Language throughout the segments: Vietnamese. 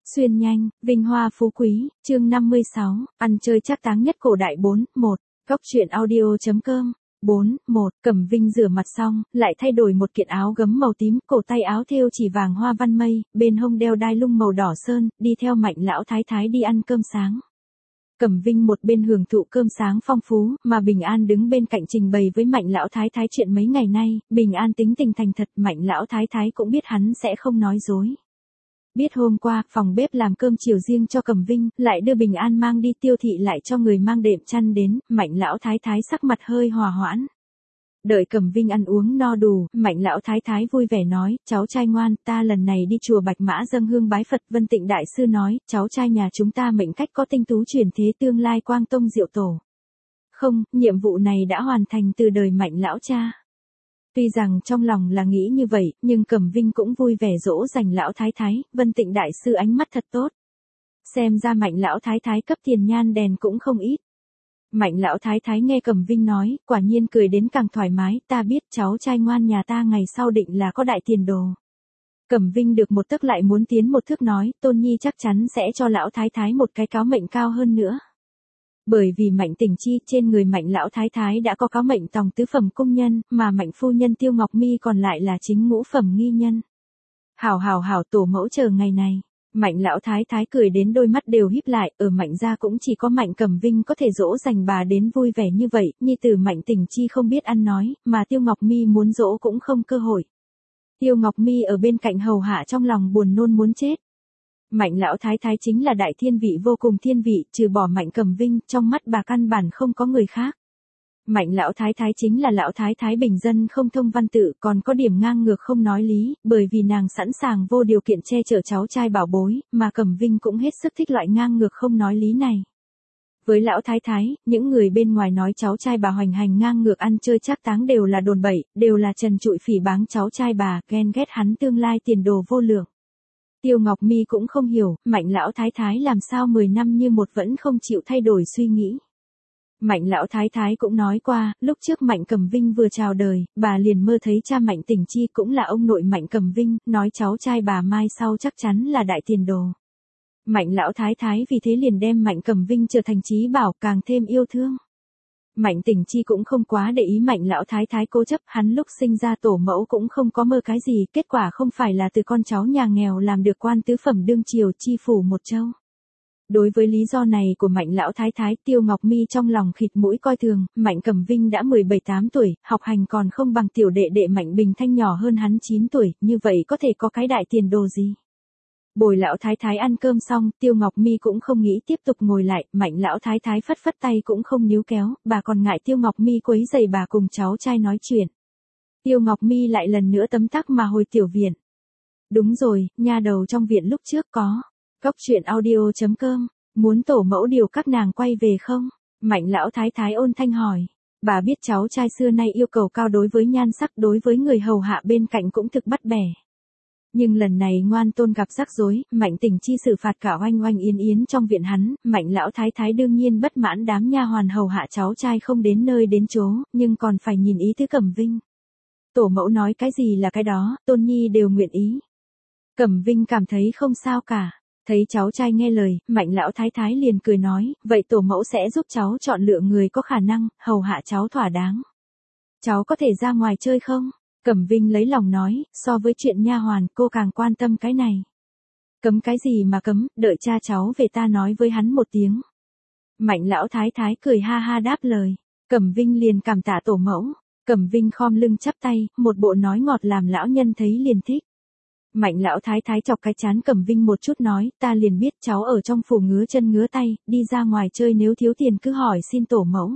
Xuyên nhanh, vinh hoa phú quý, chương 56, ăn chơi trác táng nhất cổ đại 1. Góc truyện audio.com. 1. Cẩm Vinh rửa mặt xong, lại thay đổi một kiện áo gấm màu tím, cổ tay áo thêu chỉ vàng hoa văn mây, bên hông đeo đai lung màu đỏ sơn, đi theo Mạnh lão thái thái đi ăn cơm sáng. Cẩm Vinh một bên hưởng thụ cơm sáng phong phú, mà Bình An đứng bên cạnh trình bày với Mạnh lão thái thái chuyện mấy ngày nay. Bình An tính tình thành thật, Mạnh lão thái thái cũng biết hắn sẽ không nói dối. Biết hôm qua, phòng bếp làm cơm chiều riêng cho Cẩm Vinh, lại đưa Bình An mang đi tiêu thị lại cho người mang đệm chăn đến, Mạnh lão thái thái sắc mặt hơi hòa hoãn. Đợi Cẩm Vinh ăn uống no đủ, Mạnh lão thái thái vui vẻ nói, cháu trai ngoan, ta lần này đi chùa Bạch Mã dâng hương bái Phật. Vân Tịnh đại sư nói, cháu trai nhà chúng ta mệnh cách có tinh tú truyền thế tương lai quang tông diệu tổ. Không, nhiệm vụ này đã hoàn thành từ đời Mạnh lão cha. Tuy rằng trong lòng là nghĩ như vậy, nhưng Cẩm Vinh cũng vui vẻ dỗ dành lão thái thái. Vân Tịnh đại sư ánh mắt thật tốt. Xem ra Mạnh lão thái thái cấp tiền nhan đèn cũng không ít. Mạnh lão thái thái nghe Cẩm Vinh nói, quả nhiên cười đến càng thoải mái, ta biết cháu trai ngoan nhà ta ngày sau định là có đại tiền đồ. Cẩm Vinh được một tấc lại muốn tiến một thước nói, Tôn Nhi chắc chắn sẽ cho lão thái thái một cái cáo mệnh cao hơn nữa. Bởi vì Mạnh Tình Chi, trên người Mạnh lão thái thái đã có cáo mệnh tòng tứ phẩm cung nhân, mà Mạnh phu nhân Tiêu Ngọc Mi còn lại là chính ngũ phẩm nghi nhân. Hảo tổ mẫu chờ ngày này. Mạnh lão thái thái cười đến đôi mắt đều híp lại, ở Mạnh gia cũng chỉ có Mạnh Cẩm Vinh có thể dỗ dành bà đến vui vẻ như vậy, nhi tử Mạnh Tình Chi không biết ăn nói, mà Tiêu Ngọc Mi muốn dỗ cũng không cơ hội. Tiêu Ngọc Mi ở bên cạnh hầu hạ trong lòng buồn nôn muốn chết. Mạnh lão thái thái chính là đại thiên vị vô cùng thiên vị, trừ bỏ Mạnh Cẩm Vinh, trong mắt bà căn bản không có người khác. Mạnh lão thái thái chính là lão thái thái bình dân không thông văn tự, còn có điểm ngang ngược không nói lý, bởi vì nàng sẵn sàng vô điều kiện che chở cháu trai bảo bối, mà Cẩm Vinh cũng hết sức thích loại ngang ngược không nói lý này. Với lão thái thái, những người bên ngoài nói cháu trai bà hoành hành ngang ngược ăn chơi trác táng đều là đồn bậy, đều là trần trụi phỉ báng cháu trai bà, ghen ghét hắn tương lai tiền đồ vô lượng. Tiêu Ngọc Mi cũng không hiểu, Mạnh lão thái thái làm sao 10 năm như một vẫn không chịu thay đổi suy nghĩ. Mạnh lão thái thái cũng nói qua, lúc trước Mạnh Cẩm Vinh vừa chào đời, bà liền mơ thấy cha Mạnh Tình Chi cũng là ông nội Mạnh Cẩm Vinh, nói cháu trai bà mai sau chắc chắn là đại tiền đồ. Mạnh lão thái thái vì thế liền đem Mạnh Cẩm Vinh trở thành chí bảo, càng thêm yêu thương. Mạnh Tình Chi cũng không quá để ý Mạnh lão thái thái cố chấp, hắn lúc sinh ra tổ mẫu cũng không có mơ cái gì, kết quả không phải là từ con cháu nhà nghèo làm được quan tứ phẩm đương triều chi phủ một châu. Đối với lý do này của Mạnh lão thái thái, Tiêu Ngọc Mi trong lòng khịt mũi coi thường. Mạnh Cẩm Vinh đã 17-18 tuổi, học hành còn không bằng tiểu đệ đệ Mạnh Bình Thanh nhỏ hơn hắn 9 tuổi, như vậy có thể có cái đại tiền đồ gì. Bồi lão thái thái ăn cơm xong, Tiêu Ngọc Mi cũng không nghĩ tiếp tục ngồi lại, Mạnh lão thái thái phất phất tay cũng không níu kéo, bà còn ngại Tiêu Ngọc Mi quấy rầy bà cùng cháu trai nói chuyện. Tiêu Ngọc Mi lại lần nữa tấm tắc mà hồi tiểu viện. Đúng rồi, nha đầu trong viện lúc trước có. Góc truyện audio.com, muốn tổ mẫu điều các nàng quay về không? Mạnh lão thái thái ôn thanh hỏi. Bà biết cháu trai xưa nay yêu cầu cao đối với nhan sắc, đối với người hầu hạ bên cạnh cũng thực bắt bẻ. Nhưng lần này ngoan tôn gặp rắc rối, Mạnh Tình Chi xử phạt cả oanh oanh yến yến trong viện hắn, Mạnh lão thái thái đương nhiên bất mãn đám nha hoàn hầu hạ cháu trai không đến nơi đến chốn, nhưng còn phải nhìn ý tứ Cẩm Vinh. Tổ mẫu nói cái gì là cái đó, Tôn Nhi đều nguyện ý. Cẩm Vinh cảm thấy không sao cả. Thấy cháu trai nghe lời, Mạnh lão thái thái liền cười nói, vậy tổ mẫu sẽ giúp cháu chọn lựa người có khả năng, hầu hạ cháu thỏa đáng. Cháu có thể ra ngoài chơi không? Cẩm Vinh lấy lòng nói, so với chuyện nha hoàn, cô càng quan tâm cái này. Cấm cái gì mà cấm, đợi cha cháu về ta nói với hắn một tiếng. Mạnh lão thái thái cười ha ha đáp lời. Cẩm Vinh liền cảm tạ tổ mẫu. Cẩm Vinh khom lưng chắp tay, một bộ nói ngọt làm lão nhân thấy liền thích. Mạnh lão thái thái chọc cái chán Cẩm Vinh một chút nói, ta liền biết cháu ở trong phủ ngứa chân ngứa tay, đi ra ngoài chơi nếu thiếu tiền cứ hỏi xin tổ mẫu.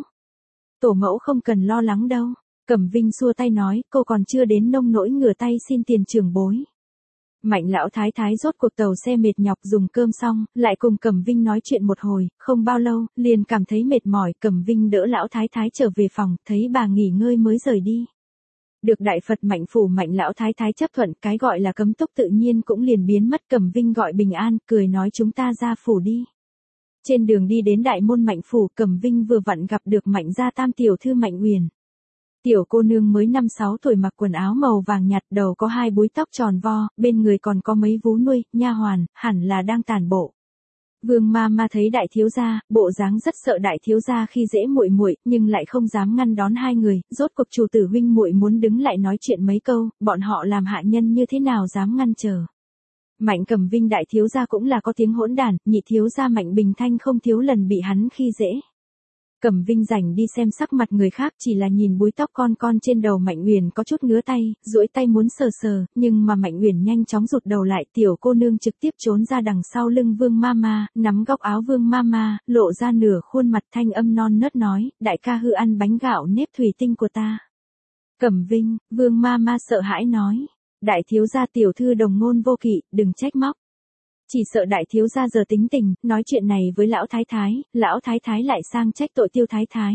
Tổ mẫu không cần lo lắng đâu. Cẩm Vinh xua tay nói, cô còn chưa đến nông nỗi ngửa tay xin tiền trưởng bối. Mạnh lão thái thái rốt cuộc tàu xe mệt nhọc dùng cơm xong, lại cùng Cẩm Vinh nói chuyện một hồi, không bao lâu, liền cảm thấy mệt mỏi, Cẩm Vinh đỡ lão thái thái trở về phòng, thấy bà nghỉ ngơi mới rời đi. Được đại Phật Mạnh phủ Mạnh lão thái thái chấp thuận, cái gọi là cấm túc tự nhiên cũng liền biến mất. Cẩm Vinh gọi Bình An, cười nói chúng ta ra phủ đi. Trên đường đi đến đại môn Mạnh phủ, Cẩm Vinh vừa vặn gặp được Mạnh gia tam tiểu thư Mạnh Uyển. Tiểu cô nương mới 5-6 tuổi mặc quần áo màu vàng nhạt, đầu có 2 búi tóc tròn vo, bên người còn có mấy vú nuôi, nha hoàn, hẳn là đang tản bộ. Vương ma thấy đại thiếu gia, bộ dáng rất sợ đại thiếu gia khi dễ muội muội, nhưng lại không dám ngăn đón hai người, rốt cuộc chủ tử huynh muội muốn đứng lại nói chuyện mấy câu, bọn họ làm hạ nhân như thế nào dám ngăn trở. Mạnh Cẩm Vinh đại thiếu gia cũng là có tiếng hỗn đản, nhị thiếu gia Mạnh Bình Thanh không thiếu lần bị hắn khi dễ. Cẩm Vinh rảnh đi xem sắc mặt người khác, chỉ là nhìn búi tóc con trên đầu Mạnh Uyển có chút ngứa tay, duỗi tay muốn sờ sờ, nhưng mà Mạnh Uyển nhanh chóng rụt đầu lại, tiểu cô nương trực tiếp trốn ra đằng sau lưng Vương Mama, nắm góc áo Vương Mama, lộ ra nửa khuôn mặt, thanh âm non nớt nói, đại ca hư ăn bánh gạo nếp thủy tinh của ta. Cẩm Vinh, Vương Mama sợ hãi nói, đại thiếu gia tiểu thư đồng ngôn vô kỵ, đừng trách móc. Chỉ sợ đại thiếu gia giờ tính tình, nói chuyện này với lão thái thái lại sang trách tội Tiêu thái thái.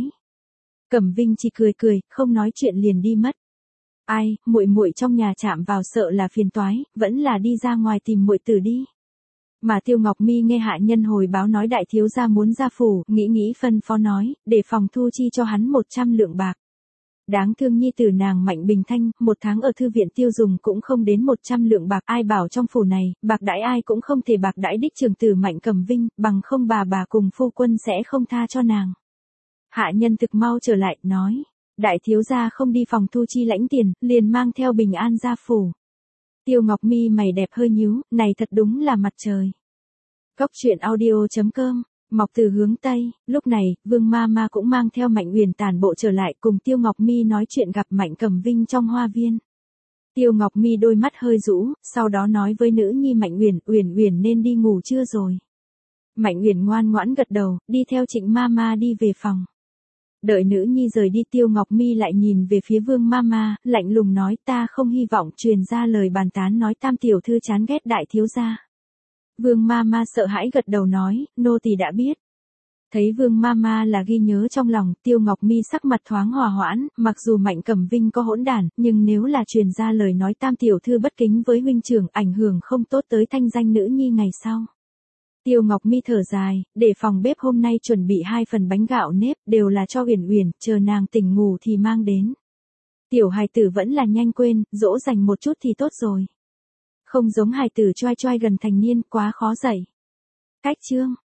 Cẩm Vinh chỉ cười, không nói chuyện liền đi mất. Ai, muội muội trong nhà chạm vào sợ là phiền toái, vẫn là đi ra ngoài tìm muội tử đi. Mà Tiêu Ngọc Mi nghe hạ nhân hồi báo nói đại thiếu gia muốn ra phủ, nghĩ phân phó nói, để phòng thu chi cho hắn 100 lượng bạc. Đáng thương nhi tử nàng Mạnh Bình Thanh, 1 tháng ở thư viện tiêu dùng cũng không đến 100 lượng bạc, ai bảo trong phủ này, bạc đãi ai cũng không thể bạc đãi đích trưởng tử Mạnh Cẩm Vinh, bằng không bà cùng phu quân sẽ không tha cho nàng. Hạ nhân thực mau trở lại, nói, đại thiếu gia không đi phòng thu chi lãnh tiền, liền mang theo bình an ra phủ. Tiêu Ngọc Mi mày đẹp hơi nhíu, này thật đúng là mặt trời. Góc truyện audio.com Mọc từ hướng Tây, lúc này, Vương Mama cũng mang theo Mạnh Uyển tản bộ trở lại cùng Tiêu Ngọc Mi nói chuyện gặp Mạnh Cẩm Vinh trong hoa viên. Tiêu Ngọc Mi đôi mắt hơi rũ, sau đó nói với nữ nhi Mạnh Uyển, Uyển nên đi ngủ chưa rồi. Mạnh Uyển ngoan ngoãn gật đầu, đi theo Trịnh Mama đi về phòng. Đợi nữ nhi rời đi Tiêu Ngọc Mi lại nhìn về phía Vương Mama, lạnh lùng nói ta không hy vọng truyền ra lời bàn tán nói tam tiểu thư chán ghét đại thiếu gia. Vương Mama sợ hãi gật đầu nói, nô tỳ đã biết. Thấy Vương Mama là ghi nhớ trong lòng, Tiêu Ngọc Mi sắc mặt thoáng hòa hoãn, mặc dù Mạnh Cẩm Vinh có hỗn đản, nhưng nếu là truyền ra lời nói tam tiểu thư bất kính với huynh trưởng, ảnh hưởng không tốt tới thanh danh nữ nhi ngày sau. Tiêu Ngọc Mi thở dài, để phòng bếp hôm nay chuẩn bị 2 phần bánh gạo nếp, đều là cho Uyển, chờ nàng tỉnh ngủ thì mang đến. Tiểu hài tử vẫn là nhanh quên, dỗ dành một chút thì tốt rồi. Không giống hài tử choai gần thành niên, quá khó dạy. Cách chương